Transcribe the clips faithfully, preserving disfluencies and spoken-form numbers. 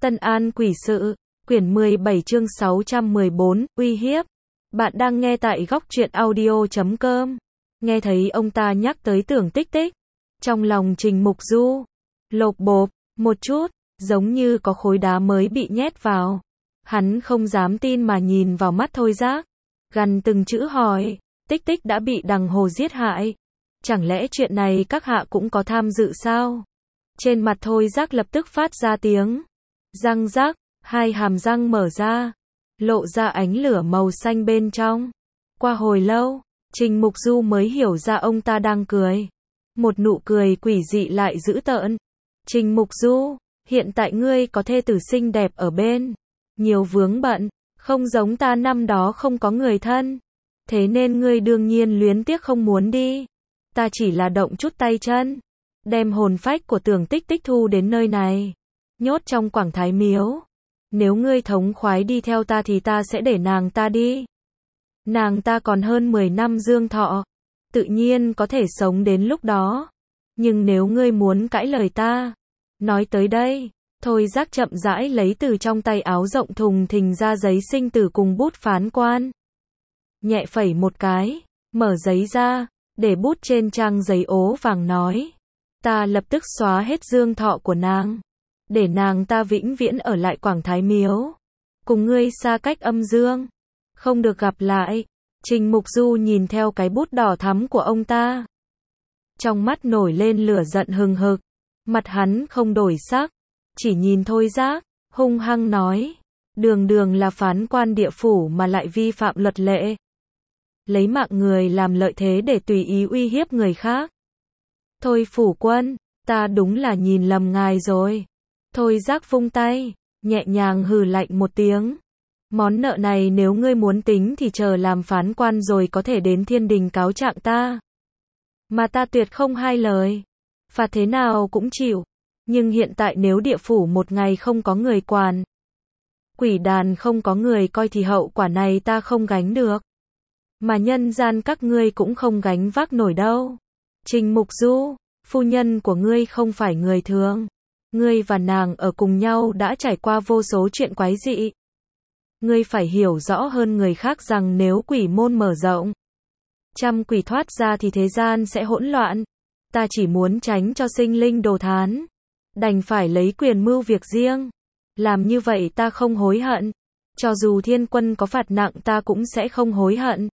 Tân An quỷ sự, quyển mười bảy chương sáu trăm mười bốn, uy hiếp. Bạn đang nghe tại góc truyện audio chấm com. Nghe thấy ông ta nhắc tới Tưởng Tích Tích. Trong lòng Trình Mục Du, lộp bộp, một chút, giống như có khối đá mới bị nhét vào. Hắn không dám tin mà nhìn vào mắt Thôi Giác, gằn từng chữ hỏi, Tích Tích đã bị đằng Hồ giết hại. Chẳng lẽ chuyện này các hạ cũng có tham dự sao? Trên mặt Thôi Giác lập tức phát ra tiếng răng rắc, hai hàm răng mở ra, lộ ra ánh lửa màu xanh bên trong. Qua hồi lâu, Trình Mục Du mới hiểu ra ông ta đang cười. Một nụ cười quỷ dị lại dữ tợn. Trình Mục Du, hiện tại ngươi có thê tử xinh đẹp ở bên, nhiều vướng bận, không giống ta năm đó không có người thân. Thế nên ngươi đương nhiên luyến tiếc không muốn đi. Ta chỉ là động chút tay chân, đem hồn phách của Tưởng Tích Tích thu đến nơi này, nhốt trong Quảng Thái Miếu. Nếu ngươi thống khoái đi theo ta thì ta sẽ để nàng ta đi. Nàng ta còn hơn mười năm dương thọ, tự nhiên có thể sống đến lúc đó. Nhưng nếu ngươi muốn cãi lời ta, nói tới đây, Thôi Giác chậm rãi lấy từ trong tay áo rộng thùng thình ra giấy sinh tử cùng bút phán quan. Nhẹ phẩy một cái, mở giấy ra, để bút trên trang giấy ố vàng nói, ta lập tức xóa hết dương thọ của nàng, để nàng ta vĩnh viễn ở lại Quảng Thái Miếu, cùng ngươi xa cách âm dương, không được gặp lại. Trình Mục Du nhìn theo cái bút đỏ thắm của ông ta, trong mắt nổi lên lửa giận hừng hực. Mặt hắn không đổi sắc, chỉ nhìn Thôi Giác, hung hăng nói, đường đường là phán quan địa phủ mà lại vi phạm luật lệ, lấy mạng người làm lợi thế để tùy ý uy hiếp người khác. Thôi phủ quân, ta đúng là nhìn lầm ngài rồi. Thôi Giác vung tay, nhẹ nhàng hừ lạnh một tiếng. Món nợ này nếu ngươi muốn tính thì chờ làm phán quan rồi có thể đến thiên đình cáo trạng ta. Mà ta tuyệt không hai lời, phạt thế nào cũng chịu. Nhưng hiện tại nếu địa phủ một ngày không có người quản, quỷ đàn không có người coi thì hậu quả này ta không gánh được. Mà nhân gian các ngươi cũng không gánh vác nổi đâu. Trình Mục Du, phu nhân của ngươi không phải người thường. Ngươi và nàng ở cùng nhau đã trải qua vô số chuyện quái dị. Ngươi phải hiểu rõ hơn người khác rằng nếu quỷ môn mở rộng, trăm quỷ thoát ra thì thế gian sẽ hỗn loạn. Ta chỉ muốn tránh cho sinh linh đồ thán, đành phải lấy quyền mưu việc riêng. Làm như vậy ta không hối hận. Cho dù thiên quân có phạt nặng ta cũng sẽ không hối hận.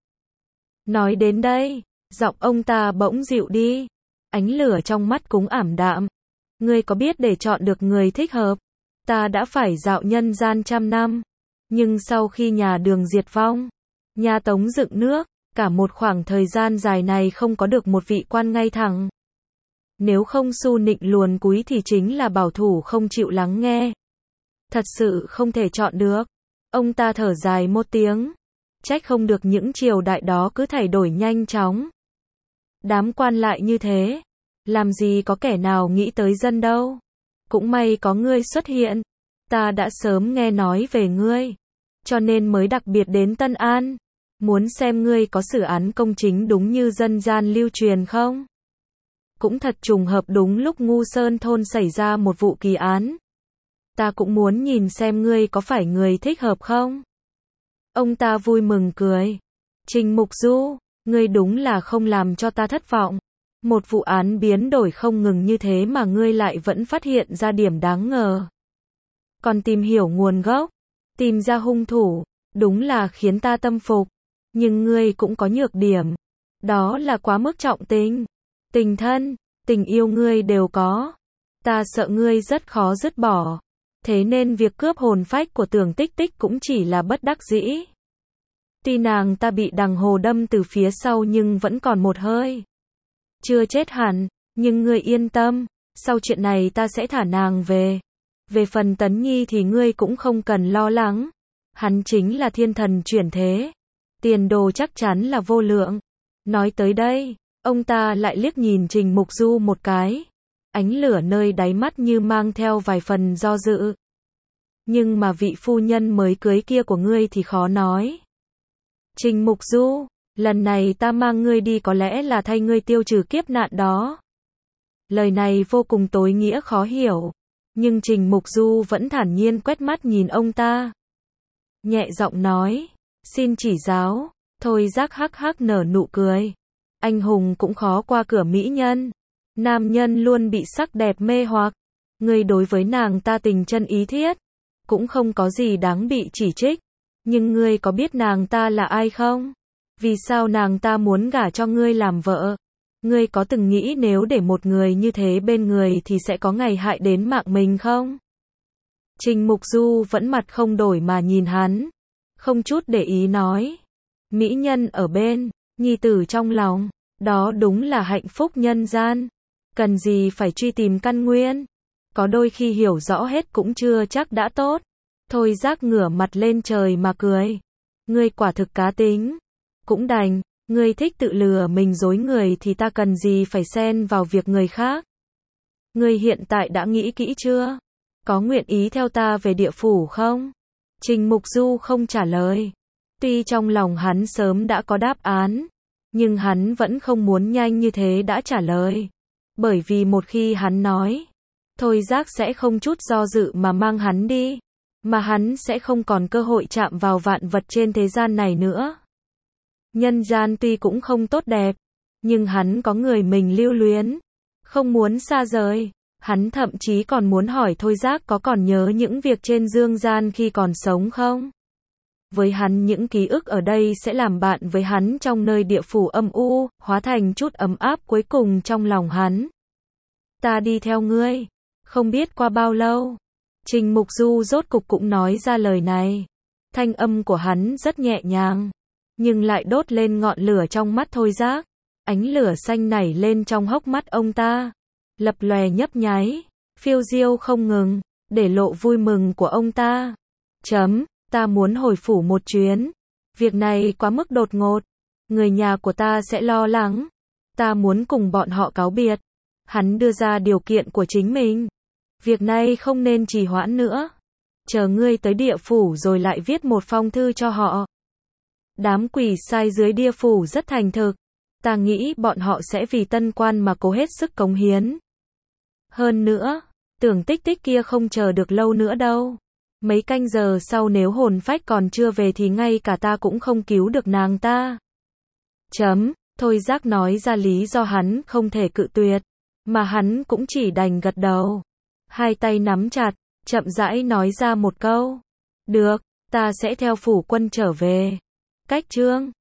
Nói đến đây, giọng ông ta bỗng dịu đi, ánh lửa trong mắt cũng ảm đạm. Ngươi có biết để chọn được người thích hợp, ta đã phải dạo nhân gian trăm năm. Nhưng sau khi nhà Đường diệt vong, nhà Tống dựng nước, cả một khoảng thời gian dài này không có được một vị quan ngay thẳng. Nếu không su nịnh luồn cúi thì chính là bảo thủ không chịu lắng nghe. Thật sự không thể chọn được. Ông ta thở dài một tiếng. Trách không được những triều đại đó cứ thay đổi nhanh chóng. Đám quan lại như thế, làm gì có kẻ nào nghĩ tới dân đâu. Cũng may có ngươi xuất hiện. Ta đã sớm nghe nói về ngươi, cho nên mới đặc biệt đến Tân An, muốn xem ngươi có xử án công chính đúng như dân gian lưu truyền không. Cũng thật trùng hợp đúng lúc Ngu Sơn thôn xảy ra một vụ kỳ án. Ta cũng muốn nhìn xem ngươi có phải người thích hợp không. Ông ta vui mừng cười. Trình Mục Du, ngươi đúng là không làm cho ta thất vọng. Một vụ án biến đổi không ngừng như thế mà ngươi lại vẫn phát hiện ra điểm đáng ngờ. Còn tìm hiểu nguồn gốc, tìm ra hung thủ, đúng là khiến ta tâm phục. Nhưng ngươi cũng có nhược điểm, đó là quá mức trọng tình. Tình thân, tình yêu ngươi đều có. Ta sợ ngươi rất khó dứt bỏ. Thế nên việc cướp hồn phách của Tưởng Tích Tích cũng chỉ là bất đắc dĩ. Tuy nàng ta bị đằng Hồ đâm từ phía sau nhưng vẫn còn một hơi. Chưa chết hẳn, nhưng ngươi yên tâm, sau chuyện này ta sẽ thả nàng về. Về phần Tấn Nhi thì ngươi cũng không cần lo lắng. Hắn chính là thiên thần chuyển thế. Tiền đồ chắc chắn là vô lượng. Nói tới đây, ông ta lại liếc nhìn Trình Mục Du một cái. Ánh lửa nơi đáy mắt như mang theo vài phần do dự. Nhưng mà vị phu nhân mới cưới kia của ngươi thì khó nói. Trình Mục Du, lần này ta mang ngươi đi có lẽ là thay ngươi tiêu trừ kiếp nạn đó. Lời này vô cùng tối nghĩa khó hiểu. Nhưng Trình Mục Du vẫn thản nhiên quét mắt nhìn ông ta. Nhẹ giọng nói, xin chỉ giáo. Thôi Giác hắc hắc nở nụ cười. Anh hùng cũng khó qua cửa mỹ nhân. Nam nhân luôn bị sắc đẹp mê hoặc. Ngươi đối với nàng ta tình chân ý thiết, cũng không có gì đáng bị chỉ trích. Nhưng ngươi có biết nàng ta là ai không? Vì sao nàng ta muốn gả cho ngươi làm vợ? Ngươi có từng nghĩ nếu để một người như thế bên người thì sẽ có ngày hại đến mạng mình không? Trình Mục Du vẫn mặt không đổi mà nhìn hắn, không chút để ý nói. Mỹ nhân ở bên, nhi tử trong lòng, đó đúng là hạnh phúc nhân gian. Cần gì phải truy tìm căn nguyên? Có đôi khi hiểu rõ hết cũng chưa chắc đã tốt. Thôi Giác ngửa mặt lên trời mà cười. Ngươi quả thực cá tính. Cũng đành, ngươi thích tự lừa mình dối người thì ta cần gì phải xen vào việc người khác. Ngươi hiện tại đã nghĩ kỹ chưa? Có nguyện ý theo ta về địa phủ không? Trình Mục Du không trả lời. Tuy trong lòng hắn sớm đã có đáp án, nhưng hắn vẫn không muốn nhanh như thế đã trả lời. Bởi vì một khi hắn nói, Thôi Giác sẽ không chút do dự mà mang hắn đi, mà hắn sẽ không còn cơ hội chạm vào vạn vật trên thế gian này nữa. Nhân gian tuy cũng không tốt đẹp, nhưng hắn có người mình lưu luyến, không muốn xa rời. Hắn thậm chí còn muốn hỏi Thôi Giác có còn nhớ những việc trên dương gian khi còn sống không? Với hắn những ký ức ở đây sẽ làm bạn với hắn trong nơi địa phủ âm u, hóa thành chút ấm áp cuối cùng trong lòng hắn. Ta đi theo ngươi. Không biết qua bao lâu, Trình Mục Du rốt cục cũng nói ra lời này. Thanh âm của hắn rất nhẹ nhàng, nhưng lại đốt lên ngọn lửa trong mắt Thôi Giác. Ánh lửa xanh nảy lên trong hốc mắt ông ta, lập lòe nhấp nháy, phiêu diêu không ngừng, để lộ vui mừng của ông ta. Chấm, ta muốn hồi phủ một chuyến. Việc này quá mức đột ngột. Người nhà của ta sẽ lo lắng. Ta muốn cùng bọn họ cáo biệt. Hắn đưa ra điều kiện của chính mình. Việc này không nên trì hoãn nữa. Chờ ngươi tới địa phủ rồi lại viết một phong thư cho họ. Đám quỷ sai dưới địa phủ rất thành thực. Ta nghĩ bọn họ sẽ vì tân quan mà cố hết sức cống hiến. Hơn nữa, tưởng Tích Tích kia không chờ được lâu nữa đâu. Mấy canh giờ sau nếu hồn phách còn chưa về thì ngay cả ta cũng không cứu được nàng ta. Chấm, Thôi Giác nói ra lý do hắn không thể cự tuyệt, mà hắn cũng chỉ đành gật đầu. Hai tay nắm chặt, chậm rãi nói ra một câu. Được, ta sẽ theo phủ quân trở về. Cách chương